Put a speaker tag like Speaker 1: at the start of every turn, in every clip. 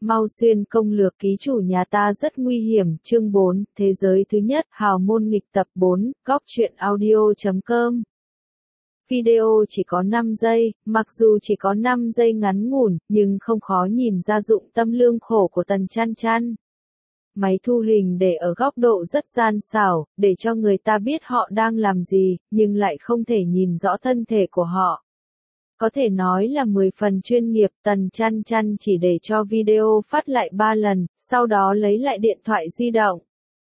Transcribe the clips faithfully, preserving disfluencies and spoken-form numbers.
Speaker 1: Mau xuyên công lược ký chủ nhà ta rất nguy hiểm, chương bốn, thế giới thứ nhất, hào môn nghịch tập bốn, góc truyện audio chấm com. Video chỉ có năm giây, mặc dù chỉ có năm giây ngắn ngủn, nhưng không khó nhìn ra dụng tâm lương khổ của Tần Chăn Chăn. Máy thu hình để ở góc độ rất gian xảo, để cho người ta biết họ đang làm gì, nhưng lại không thể nhìn rõ thân thể của họ. Có thể nói là mười phần chuyên nghiệp, Tần Chăn Chăn chỉ để cho video phát lại ba lần, sau đó lấy lại điện thoại di động.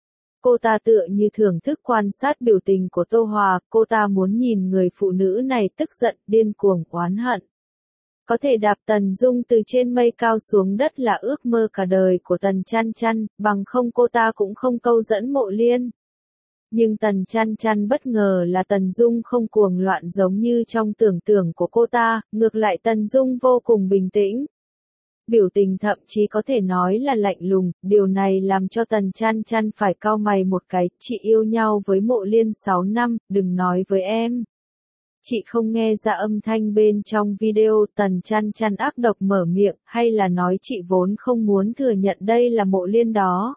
Speaker 1: Cô ta tựa như thưởng thức quan sát biểu tình của Tô Hòa, cô ta muốn nhìn người phụ nữ này tức giận, điên cuồng, oán hận. Có thể đạp Tần Dung từ trên mây cao xuống đất là ước mơ cả đời của Tần Chăn Chăn, bằng không cô ta cũng không câu dẫn Mộ Liên. Nhưng Tần Chăn Chăn bất ngờ là Tần Dung không cuồng loạn giống như trong tưởng tượng của cô ta, ngược lại Tần Dung vô cùng bình tĩnh. Biểu tình thậm chí có thể nói là lạnh lùng, điều này làm cho Tần Chăn Chăn phải cau mày một cái, chị yêu nhau với Mộ Liên sáu năm, đừng nói với em. Chị không nghe ra âm thanh bên trong video, Tần Chăn Chăn ác độc mở miệng, hay là nói chị vốn không muốn thừa nhận đây là Mộ Liên đó.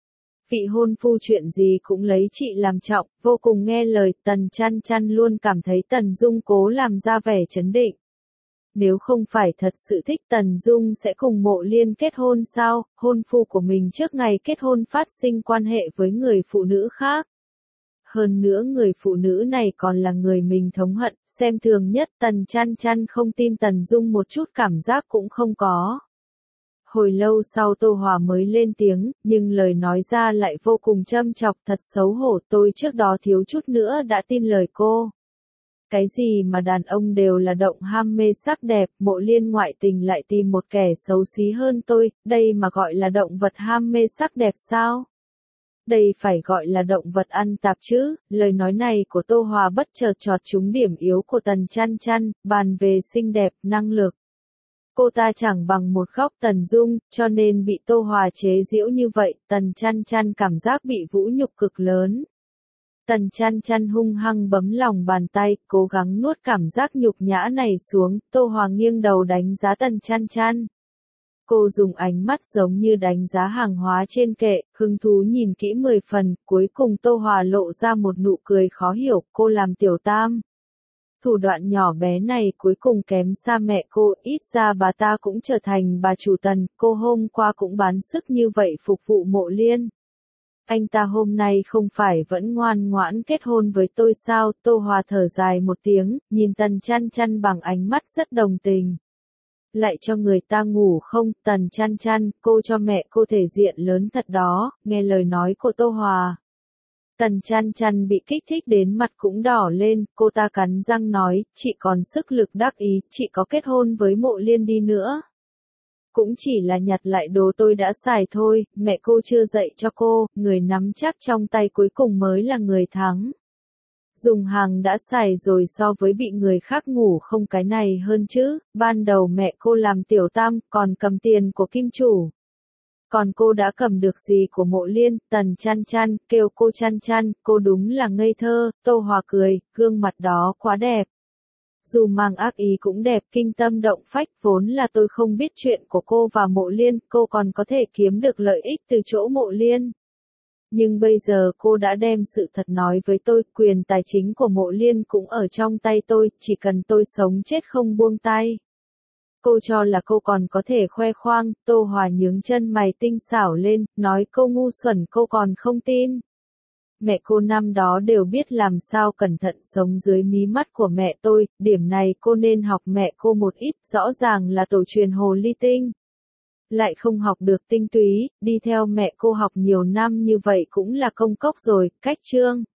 Speaker 1: Vị hôn phu chuyện gì cũng lấy chị làm trọng, vô cùng nghe lời, Tần Chăn Chăn luôn cảm thấy Tần Dung cố làm ra vẻ trấn định. Nếu không phải thật sự thích Tần Dung sẽ cùng Mộ Liên kết hôn sao, hôn phu của mình trước ngày kết hôn phát sinh quan hệ với người phụ nữ khác. Hơn nữa người phụ nữ này còn là người mình thống hận, xem thường nhất, Tần Chăn Chăn không tin Tần Dung một chút cảm giác cũng không có. Hồi lâu sau Tô Hòa mới lên tiếng, nhưng lời nói ra lại vô cùng châm chọc, thật xấu hổ, tôi trước đó thiếu chút nữa đã tin lời cô. Cái gì mà đàn ông đều là động ham mê sắc đẹp, Mộ Liên ngoại tình lại tìm một kẻ xấu xí hơn tôi, đây mà gọi là động vật ham mê sắc đẹp sao? Đây phải gọi là động vật ăn tạp chứ, lời nói này của Tô Hòa bất chợt chọt trúng điểm yếu của Tần Chăn Chăn, bàn về xinh đẹp, năng lực. Cô ta chẳng bằng một góc Tần Dung, cho nên bị Tô Hòa chế giễu như vậy, Tần Chăn Chăn cảm giác bị vũ nhục cực lớn. Tần Chăn Chăn hung hăng bấm lòng bàn tay, cố gắng nuốt cảm giác nhục nhã này xuống, Tô Hòa nghiêng đầu đánh giá Tần Chăn Chăn. Cô dùng ánh mắt giống như đánh giá hàng hóa trên kệ, hứng thú nhìn kỹ mười phần, cuối cùng Tô Hòa lộ ra một nụ cười khó hiểu, cô làm tiểu tam. Thủ đoạn nhỏ bé này cuối cùng kém xa mẹ cô, ít ra bà ta cũng trở thành bà chủ Tần, cô hôm qua cũng bán sức như vậy phục vụ Mộ Liên. Anh ta hôm nay không phải vẫn ngoan ngoãn kết hôn với tôi sao, Tô Hòa thở dài một tiếng, nhìn Tần Chăn Chăn bằng ánh mắt rất đồng tình. Lại cho người ta ngủ không, Tần Chăn Chăn, cô cho mẹ cô thể diện lớn thật đó, nghe lời nói của Tô Hòa. Tần Chăn Chăn bị kích thích đến mặt cũng đỏ lên, cô ta cắn răng nói, chị còn sức lực đắc ý, chị có kết hôn với Mộ Liên đi nữa. Cũng chỉ là nhặt lại đồ tôi đã xài thôi, mẹ cô chưa dạy cho cô, người nắm chắc trong tay cuối cùng mới là người thắng. Dùng hàng đã xài rồi so với bị người khác ngủ không cái này hơn chứ, ban đầu mẹ cô làm tiểu tam, còn cầm tiền của kim chủ. Còn cô đã cầm được gì của Mộ Liên, Tần Chăn Chăn, kêu cô Chăn Chăn, cô đúng là ngây thơ, Tô Hòa cười, gương mặt đó quá đẹp. Dù mang ác ý cũng đẹp, kinh tâm động phách, vốn là tôi không biết chuyện của cô và Mộ Liên, cô còn có thể kiếm được lợi ích từ chỗ Mộ Liên. Nhưng bây giờ cô đã đem sự thật nói với tôi, quyền tài chính của Mộ Liên cũng ở trong tay tôi, chỉ cần tôi sống chết không buông tay. Cô cho là cô còn có thể khoe khoang, Tô Hòa nhướng chân mày tinh xảo lên, nói cô ngu xuẩn cô còn không tin. Mẹ cô năm đó đều biết làm sao cẩn thận sống dưới mí mắt của mẹ tôi, điểm này cô nên học mẹ cô một ít, rõ ràng là tổ truyền hồ ly tinh. Lại không học được tinh túy, đi theo mẹ cô học nhiều năm như vậy cũng là công cốc rồi, cách chương.